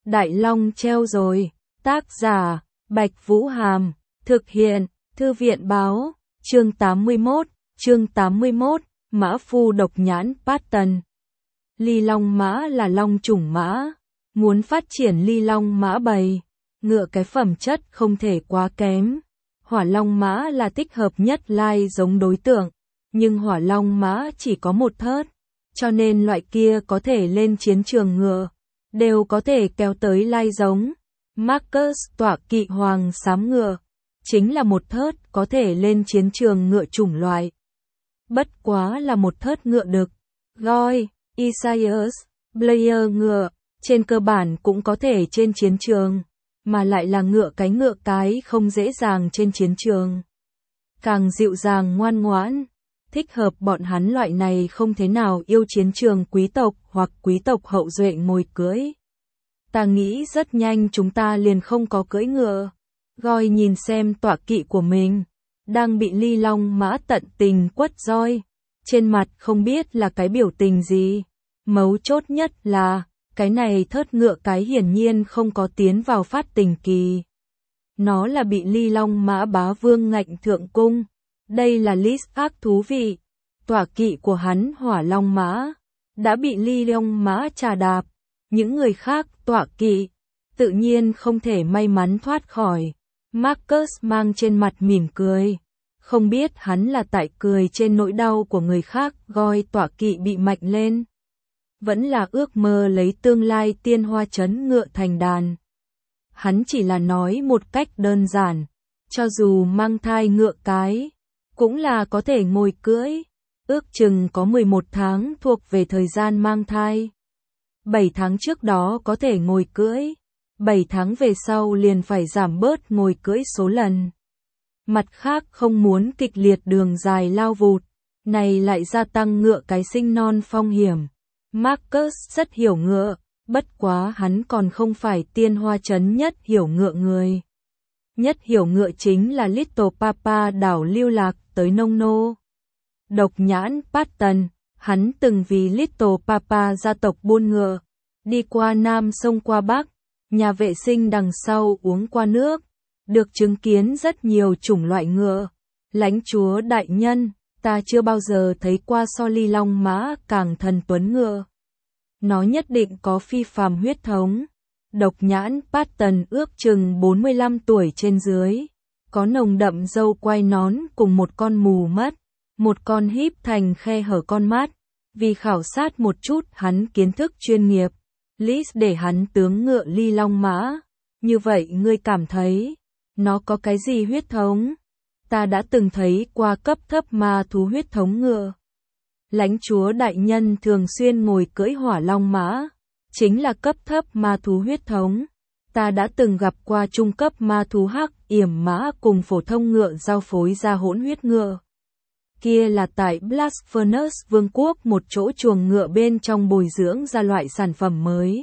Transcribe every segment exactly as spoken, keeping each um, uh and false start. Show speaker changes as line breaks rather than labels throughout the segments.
Đại Long treo rồi. Tác giả, Bạch Vũ Hàm. Thực hiện, Thư viện Báo. Chương tám mươi mốt, chương tám mươi mốt, Mã Phu độc nhãn Patton. Ly Long Mã là long chủng mã. Muốn phát triển Ly Long Mã bầy, ngựa cái phẩm chất không thể quá kém. Hỏa Long Mã là thích hợp nhất lai giống đối tượng, nhưng Hỏa Long Mã chỉ có một thớt, cho nên loại kia có thể lên chiến trường ngựa, đều có thể kéo tới lai giống. Marcus tọa kỵ hoàng xám ngựa, chính là một thớt có thể lên chiến trường ngựa chủng loại. Bất quá là một thớt ngựa đực. Goy, Isaias, Blair ngựa, trên cơ bản cũng có thể trên chiến trường, mà lại là ngựa cái ngựa cái không dễ dàng trên chiến trường. Càng dịu dàng ngoan ngoãn, thích hợp bọn hắn loại này không thế nào yêu chiến trường quý tộc hoặc quý tộc hậu duệ ngồi cưỡi. Ta nghĩ rất nhanh chúng ta liền không có cưỡi ngựa. Goy nhìn xem tọa kỵ của mình, đang bị Ly Long Mã tận tình quất roi, trên mặt không biết là cái biểu tình gì. Mấu chốt nhất là, cái này thớt ngựa cái hiển nhiên không có tiến vào phát tình kỳ. Nó là bị Ly Long Mã bá vương ngạnh thượng cung. Đây là list ác thú vị. Tọa kỵ của hắn Hỏa Long Mã đã bị Ly Long Mã trà đạp. Những người khác tọa kỵ tự nhiên không thể may mắn thoát khỏi. Marcus mang trên mặt mỉm cười. Không biết hắn là tại cười trên nỗi đau của người khác Goy tọa kỵ bị mạnh lên, vẫn là ước mơ lấy tương lai tiên hoa trấn ngựa thành đàn. Hắn chỉ là nói một cách đơn giản, cho dù mang thai ngựa cái, cũng là có thể ngồi cưỡi. Ước chừng có mười một tháng thuộc về thời gian mang thai. bảy tháng trước đó có thể ngồi cưỡi, bảy tháng về sau liền phải giảm bớt ngồi cưỡi số lần. Mặt khác không muốn kịch liệt đường dài lao vụt, này lại gia tăng ngựa cái sinh non phong hiểm. Marcus rất hiểu ngựa, bất quá hắn còn không phải tiên hoa trấn nhất hiểu ngựa người. Nhất hiểu ngựa chính là Little Papa đảo lưu lạc tới nông nô. Độc nhãn Patton, hắn từng vì Little Papa gia tộc buôn ngựa, đi qua Nam sông qua Bắc, nhà vệ sinh đằng sau uống qua nước, được chứng kiến rất nhiều chủng loại ngựa. Lãnh chúa đại nhân, ta chưa bao giờ thấy qua so Ly Long Mã càng thần tuấn ngựa. Nó nhất định có phi phàm huyết thống. Độc nhãn Patton ước chừng bốn mươi lăm tuổi trên dưới, có nồng đậm râu quai nón cùng một con mù mắt, một con híp thành khe hở con mắt. Vì khảo sát một chút hắn kiến thức chuyên nghiệp, list để hắn tướng ngựa Ly Long Mã. Như vậy ngươi cảm thấy, nó có cái gì huyết thống? Ta đã từng thấy qua cấp thấp ma thú huyết thống ngựa. Lãnh chúa đại nhân thường xuyên ngồi cưỡi Hỏa Long Mã, chính là cấp thấp ma thú huyết thống. Ta đã từng gặp qua trung cấp ma thú hắc yểm mã cùng phổ thông ngựa giao phối ra hỗn huyết ngựa. Kia là tại Blasphemous Vương quốc một chỗ chuồng ngựa bên trong bồi dưỡng ra loại sản phẩm mới.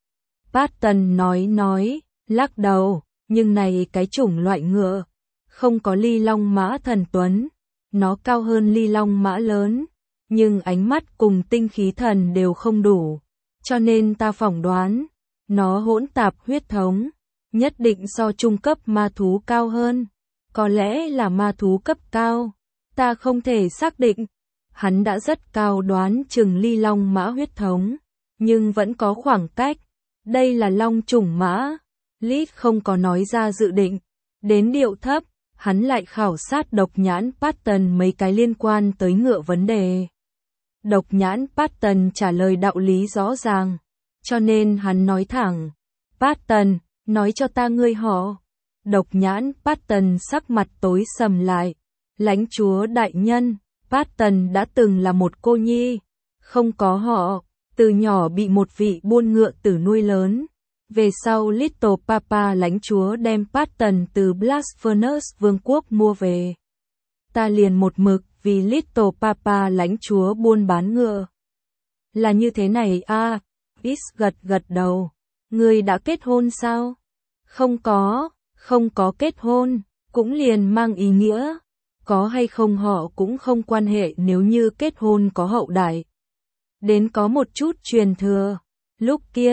Patton nói nói, lắc đầu, nhưng này cái chủng loại ngựa, không có Ly Long Mã thần tuấn, nó cao hơn Ly Long Mã lớn, nhưng ánh mắt cùng tinh khí thần đều không đủ, cho nên ta phỏng đoán, nó hỗn tạp huyết thống, nhất định so trung cấp ma thú cao hơn, có lẽ là ma thú cấp cao, ta không thể xác định. Hắn đã rất cao đoán chừng Ly Long Mã huyết thống, nhưng vẫn có khoảng cách, đây là long chủng mã. Lít không có nói ra dự định, đến điệu thấp, hắn lại khảo sát độc nhãn Patton mấy cái liên quan tới ngựa vấn đề. Độc nhãn Patton trả lời đạo lý rõ ràng, cho nên hắn nói thẳng, Patton, nói cho ta ngươi họ. Độc nhãn Patton sắc mặt tối sầm lại, lãnh chúa đại nhân, Patton đã từng là một cô nhi, không có họ, từ nhỏ bị một vị buôn ngựa tử nuôi lớn. Về sau Little Papa lãnh chúa đem Patton từ Blasphemous Vương quốc mua về. Ta liền một mực vì Little Papa lãnh chúa buôn bán ngựa. Là như thế này à, Is gật gật đầu. Ngươi đã kết hôn sao? Không có, không có kết hôn, cũng liền mang ý nghĩa. Có hay không họ cũng không quan hệ nếu như kết hôn có hậu đại. Đến có một chút truyền thừa. Lúc kia,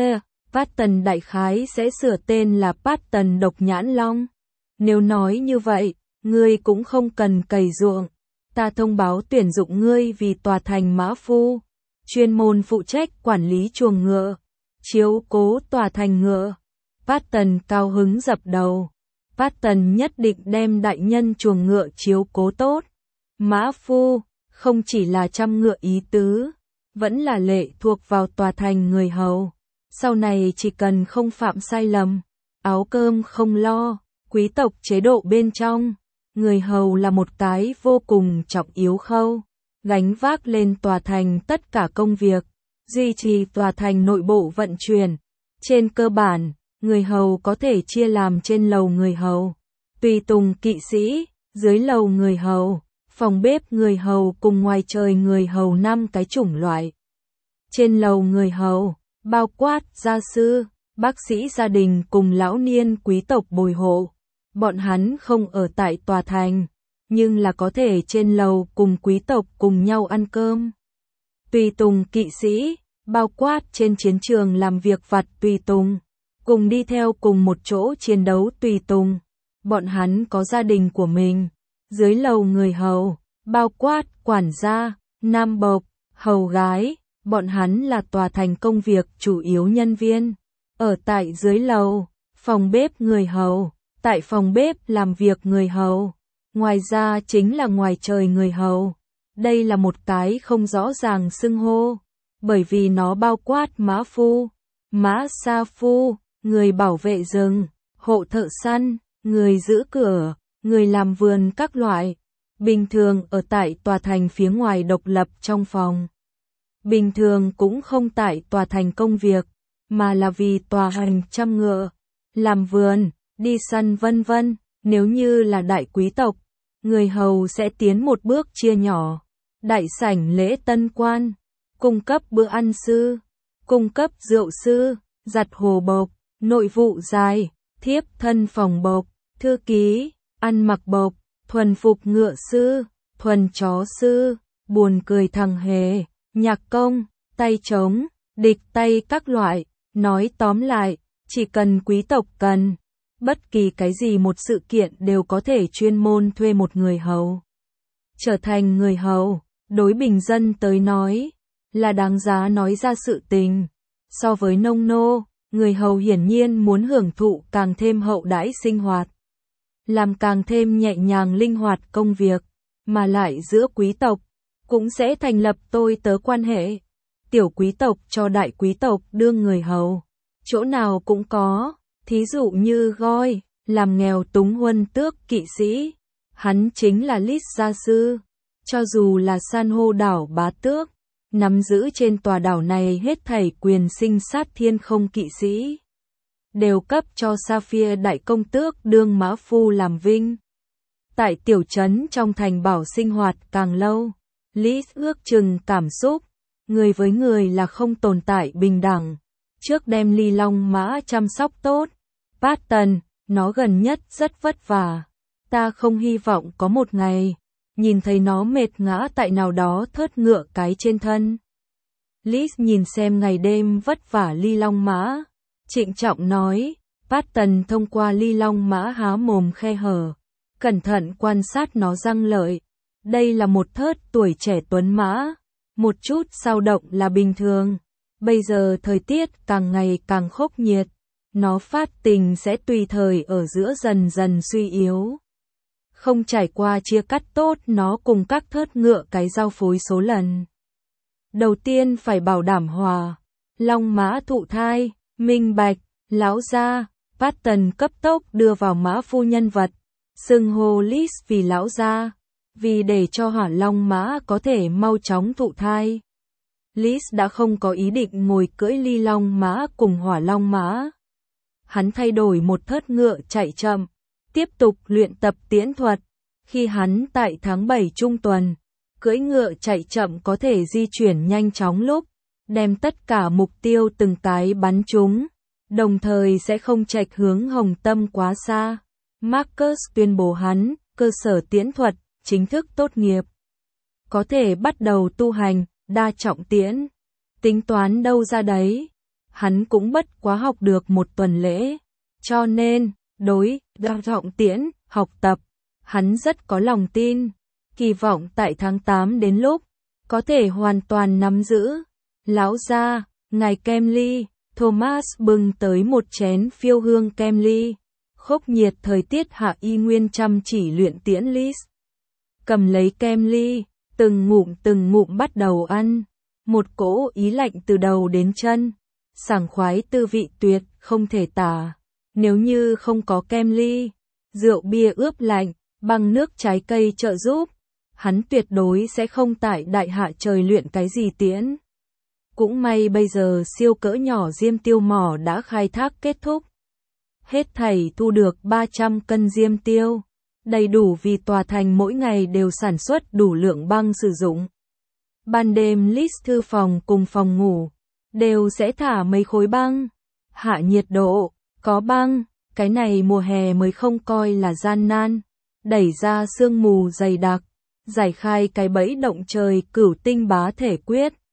Patton đại khái sẽ sửa tên là Patton Độc Nhãn Long. Nếu nói như vậy, ngươi cũng không cần cày ruộng. Ta thông báo tuyển dụng ngươi vì tòa thành mã phu, chuyên môn phụ trách quản lý chuồng ngựa, chiếu cố tòa thành ngựa. Patton cao hứng dập đầu. Patton nhất định đem đại nhân chuồng ngựa chiếu cố tốt. Mã phu, không chỉ là chăm ngựa ý tứ, vẫn là lệ thuộc vào tòa thành người hầu. Sau này chỉ cần không phạm sai lầm, áo cơm không lo, quý tộc chế độ bên trong, người hầu là một cái vô cùng trọng yếu khâu, gánh vác lên tòa thành tất cả công việc, duy trì tòa thành nội bộ vận chuyển. Trên cơ bản, người hầu có thể chia làm trên lầu người hầu, tùy tùng kỵ sĩ, dưới lầu người hầu, phòng bếp người hầu cùng ngoài trời người hầu năm cái chủng loại. Trên lầu người hầu, bao quát gia sư, bác sĩ gia đình cùng lão niên quý tộc bồi hộ. Bọn hắn không ở tại tòa thành, nhưng là có thể trên lầu cùng quý tộc cùng nhau ăn cơm. Tùy tùng kỵ sĩ, bao quát trên chiến trường làm việc vặt tùy tùng, cùng đi theo cùng một chỗ chiến đấu tùy tùng. Bọn hắn có gia đình của mình. Dưới lầu người hầu, bao quát quản gia, nam bộc, hầu gái, bọn hắn là tòa thành công việc chủ yếu nhân viên. Ở tại dưới lầu, phòng bếp người hầu, tại phòng bếp làm việc người hầu. Ngoài ra chính là ngoài trời người hầu. Đây là một cái không rõ ràng xưng hô, bởi vì nó bao quát mã phu, mã sa phu, người bảo vệ rừng, hộ thợ săn, người giữ cửa, người làm vườn các loại. Bình thường ở tại tòa thành phía ngoài độc lập trong phòng. Bình thường cũng không tại tòa thành công việc, mà là vì tòa hành chăm ngựa, làm vườn, đi săn vân vân. Nếu như là đại quý tộc, người hầu sẽ tiến một bước chia nhỏ. Đại sảnh lễ tân quan, cung cấp bữa ăn sư, cung cấp rượu sư, giặt hồ bộc, nội vụ dài, thiếp thân phòng bộc, thư ký, ăn mặc bộc, thuần phục ngựa sư, thuần chó sư, buồn cười thằng hề, nhạc công, tay trống, địch tay các loại. Nói tóm lại, chỉ cần quý tộc cần, bất kỳ cái gì một sự kiện đều có thể chuyên môn thuê một người hầu. Trở thành người hầu, đối bình dân tới nói, là đáng giá nói ra sự tình. So với nông nô, người hầu hiển nhiên muốn hưởng thụ càng thêm hậu đãi sinh hoạt, làm càng thêm nhẹ nhàng linh hoạt công việc, mà lại giữa quý tộc, cũng sẽ thành lập tôi tớ quan hệ. Tiểu quý tộc cho đại quý tộc đương người hầu, chỗ nào cũng có, thí dụ như Goi, làm nghèo túng huân tước kỵ sĩ, hắn chính là Lys gia sư, cho dù là san hô đảo bá tước, nắm giữ trên tòa đảo này hết thảy quyền sinh sát thiên không kỵ sĩ, đều cấp cho Sapphire đại công tước đương mã phu làm vinh. Tại tiểu trấn trong thành bảo sinh hoạt càng lâu, Lys ước chừng cảm xúc, người với người là không tồn tại bình đẳng. Trước đem ly long mã chăm sóc tốt, Patton, nó gần nhất rất vất vả. Ta không hy vọng có một ngày, nhìn thấy nó mệt ngã tại nào đó thớt ngựa cái trên thân. Lys nhìn xem ngày đêm vất vả ly long mã, trịnh trọng nói. Patton thông qua ly long mã há mồm khe hở, cẩn thận quan sát nó răng lợi. Đây là một thớt tuổi trẻ tuấn mã, một chút dao động là bình thường. Bây giờ thời tiết càng ngày càng khốc nhiệt, nó phát tình sẽ tùy thời ở giữa dần dần suy yếu. Không trải qua chia cắt tốt nó cùng các thớt ngựa cái giao phối số lần. Đầu tiên phải bảo đảm hòa, long mã thụ thai, minh bạch, lão gia. Patton cấp tốc đưa vào mã phu nhân vật, xưng hô Lys vì lão gia, vì để cho hỏa long mã có thể mau chóng thụ thai. Lys đã không có ý định ngồi cưỡi ly long mã cùng hỏa long mã. Hắn thay đổi một thớt ngựa chạy chậm, tiếp tục luyện tập tiễn thuật. Khi hắn tại tháng bảy trung tuần, cưỡi ngựa chạy chậm có thể di chuyển nhanh chóng lúc, đem tất cả mục tiêu từng cái bắn trúng, đồng thời sẽ không chệch hướng hồng tâm quá xa. Marcus tuyên bố hắn, cơ sở tiễn thuật, chính thức tốt nghiệp. Có thể bắt đầu tu hành, đa trọng tiễn. Tính toán đâu ra đấy. hắn cũng bất quá học được một tuần lễ. Cho nên, đối trọng tiễn, học tập, hắn rất có lòng tin, kỳ vọng tại tháng tám đến lúc, có thể hoàn toàn nắm giữ. Lão gia, ngài kem ly, Thomas bưng tới một chén phiêu hương kem ly. Khốc nhiệt thời tiết hạ y nguyên chăm chỉ luyện tiễn Liz. Cầm lấy kem ly, từng ngụm từng ngụm bắt đầu ăn. Một cỗ ý lạnh từ đầu đến chân. Sảng khoái tư vị tuyệt, không thể tả. Nếu như không có kem ly, rượu bia ướp lạnh, bằng nước trái cây trợ giúp, hắn tuyệt đối sẽ không tại đại hạ trời luyện cái gì tiễn. Cũng may bây giờ siêu cỡ nhỏ diêm tiêu mỏ đã khai thác kết thúc. Hết thảy thu được ba trăm cân diêm tiêu, đầy đủ vì tòa thành mỗi ngày đều sản xuất đủ lượng băng sử dụng. Ban đêm Liz thư phòng cùng phòng ngủ, đều sẽ thả mấy khối băng. Hạ nhiệt độ, có băng, cái này mùa hè mới không coi là gian nan. Đẩy ra sương mù dày đặc, giải khai cái bẫy động trời cửu tinh bá thể quyết.